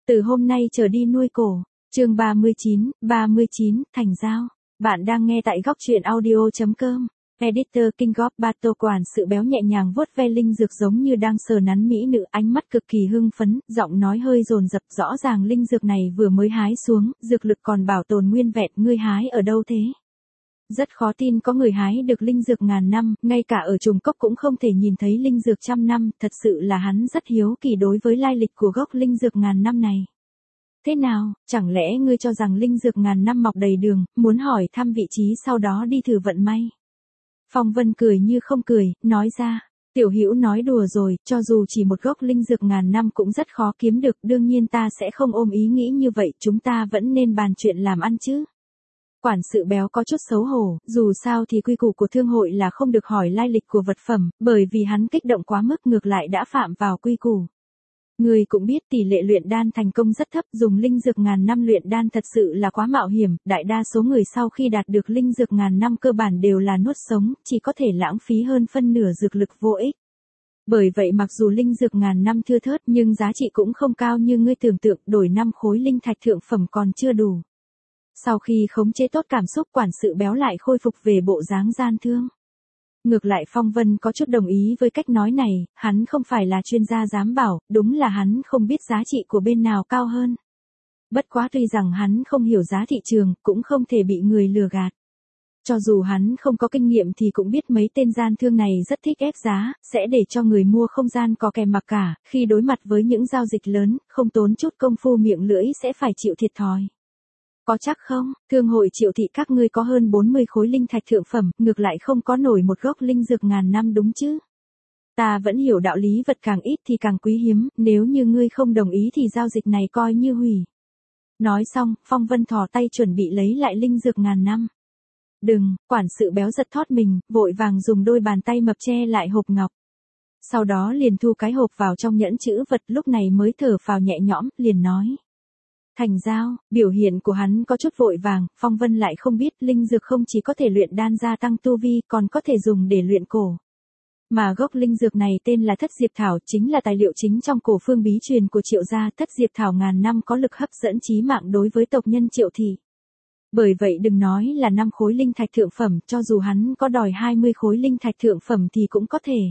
Từ hôm nay trở đi nuôi cổ. Chương 39, thành giao. Bạn đang nghe tại góc truyện audio.com. Editor King of Battle quản sự béo nhẹ nhàng vuốt ve linh dược giống như đang sờ nắn mỹ nữ, ánh mắt cực kỳ hưng phấn, giọng nói hơi dồn dập, rõ ràng linh dược này vừa mới hái xuống, dược lực còn bảo tồn nguyên vẹn, ngươi hái ở đâu thế? Rất khó tin có người hái được linh dược ngàn năm, ngay cả ở trùng cốc cũng không thể nhìn thấy linh dược trăm năm, thật sự là hắn rất hiếu kỳ đối với lai lịch của gốc linh dược ngàn năm này. Thế nào, chẳng lẽ ngươi cho rằng linh dược ngàn năm mọc đầy đường, muốn hỏi thăm vị trí sau đó đi thử vận may? Phong Vân cười như không cười, nói ra, tiểu hữu nói đùa rồi, cho dù chỉ một gốc linh dược ngàn năm cũng rất khó kiếm được, đương nhiên ta sẽ không ôm ý nghĩ như vậy, chúng ta vẫn nên bàn chuyện làm ăn chứ. Quản sự béo có chút xấu hổ, dù sao thì quy củ của thương hội là không được hỏi lai lịch của vật phẩm, bởi vì hắn kích động quá mức ngược lại đã phạm vào quy củ. Người cũng biết tỷ lệ luyện đan thành công rất thấp, dùng linh dược ngàn năm luyện đan thật sự là quá mạo hiểm, đại đa số người sau khi đạt được linh dược ngàn năm cơ bản đều là nuốt sống, chỉ có thể lãng phí hơn phân nửa dược lực vô ích. Bởi vậy mặc dù linh dược ngàn năm thưa thớt nhưng giá trị cũng không cao như ngươi tưởng tượng, đổi 5 khối linh thạch thượng phẩm còn chưa đủ. Sau khi khống chế tốt cảm xúc, quản sự béo lại khôi phục về bộ dáng gian thương. Ngược lại Phong Vân có chút đồng ý với cách nói này, hắn không phải là chuyên gia giám bảo, đúng là hắn không biết giá trị của bên nào cao hơn. Bất quá tuy rằng hắn không hiểu giá thị trường, cũng không thể bị người lừa gạt. Cho dù hắn không có kinh nghiệm thì cũng biết mấy tên gian thương này rất thích ép giá, sẽ để cho người mua không gian có kèm mặc cả, khi đối mặt với những giao dịch lớn, không tốn chút công phu miệng lưỡi sẽ phải chịu thiệt thòi. Có chắc không, thương hội Triệu thị các ngươi có hơn 40 khối linh thạch thượng phẩm, ngược lại không có nổi một gốc linh dược ngàn năm đúng chứ? Ta vẫn hiểu đạo lý vật càng ít thì càng quý hiếm, nếu như ngươi không đồng ý thì giao dịch này coi như hủy. Nói xong, Phong Vân thò tay chuẩn bị lấy lại linh dược ngàn năm. Đừng, quản sự béo giật thót mình, vội vàng dùng đôi bàn tay mập che lại hộp ngọc. Sau đó liền thu cái hộp vào trong nhẫn chữ vật, lúc này mới thở phào nhẹ nhõm, liền nói. Thành giao, biểu hiện của hắn có chút vội vàng, Phong Vân lại không biết linh dược không chỉ có thể luyện đan gia tăng tu vi, còn có thể dùng để luyện cổ. Mà gốc linh dược này tên là Thất Diệp Thảo, chính là tài liệu chính trong cổ phương bí truyền của Triệu gia. Thất Diệp Thảo ngàn năm có lực hấp dẫn chí mạng đối với tộc nhân Triệu thị. Bởi vậy đừng nói là 5 khối linh thạch thượng phẩm, cho dù hắn có đòi 20 khối linh thạch thượng phẩm thì cũng có thể.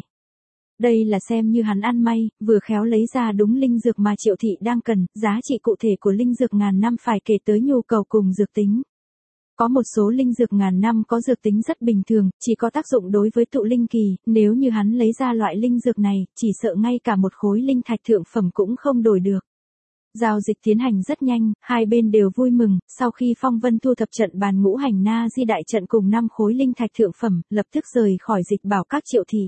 Đây là xem như hắn ăn may, vừa khéo lấy ra đúng linh dược mà Triệu thị đang cần, giá trị cụ thể của linh dược ngàn năm phải kể tới nhu cầu cùng dược tính. Có một số linh dược ngàn năm có dược tính rất bình thường, chỉ có tác dụng đối với tụ linh kỳ, nếu như hắn lấy ra loại linh dược này, chỉ sợ ngay cả một khối linh thạch thượng phẩm cũng không đổi được. Giao dịch tiến hành rất nhanh, hai bên đều vui mừng, sau khi Phong Vân thu thập trận bàn ngũ hành na di đại trận cùng 5 khối linh thạch thượng phẩm, lập tức rời khỏi dịch bảo các Triệu thị.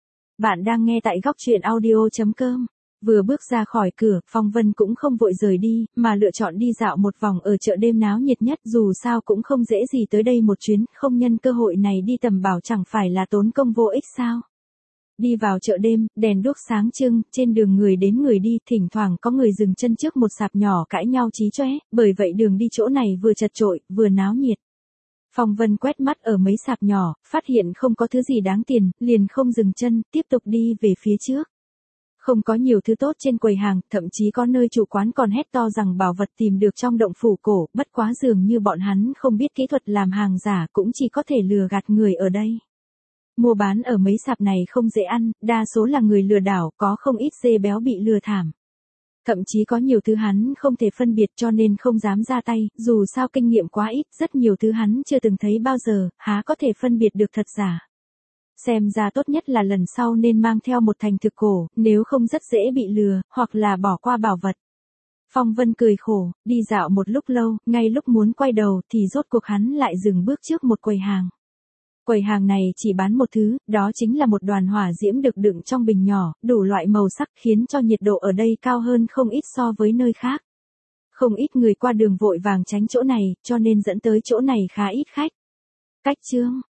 Bạn đang nghe tại góc truyện audio.com. Vừa bước ra khỏi cửa, Phong Vân cũng không vội rời đi, mà lựa chọn đi dạo một vòng ở chợ đêm náo nhiệt nhất, dù sao cũng không dễ gì tới đây một chuyến, không nhân cơ hội này đi tầm bảo chẳng phải là tốn công vô ích sao. Đi vào chợ đêm, đèn đuốc sáng trưng, trên đường người đến người đi, thỉnh thoảng có người dừng chân trước một sạp nhỏ cãi nhau chí chóe, bởi vậy đường đi chỗ này vừa chật chội, vừa náo nhiệt. Phong Vân quét mắt ở mấy sạp nhỏ, phát hiện không có thứ gì đáng tiền, liền không dừng chân, tiếp tục đi về phía trước. Không có nhiều thứ tốt trên quầy hàng, thậm chí có nơi chủ quán còn hét to rằng bảo vật tìm được trong động phủ cổ, bất quá dường như bọn hắn không biết kỹ thuật làm hàng giả, cũng chỉ có thể lừa gạt người ở đây. Mua bán ở mấy sạp này không dễ ăn, đa số là người lừa đảo, có không ít dê béo bị lừa thảm. Thậm chí có nhiều thứ hắn không thể phân biệt cho nên không dám ra tay, dù sao kinh nghiệm quá ít, rất nhiều thứ hắn chưa từng thấy bao giờ, há có thể phân biệt được thật giả. Xem ra tốt nhất là lần sau nên mang theo một thành thực cổ, nếu không rất dễ bị lừa, hoặc là bỏ qua bảo vật. Phong Vân cười khổ, đi dạo một lúc lâu, ngay lúc muốn quay đầu thì rốt cuộc hắn lại dừng bước trước một quầy hàng. Quầy hàng này chỉ bán một thứ, đó chính là một đoàn hỏa diễm được đựng trong bình nhỏ, đủ loại màu sắc khiến cho nhiệt độ ở đây cao hơn không ít so với nơi khác. Không ít người qua đường vội vàng tránh chỗ này, cho nên dẫn tới chỗ này khá ít khách. Cách chương,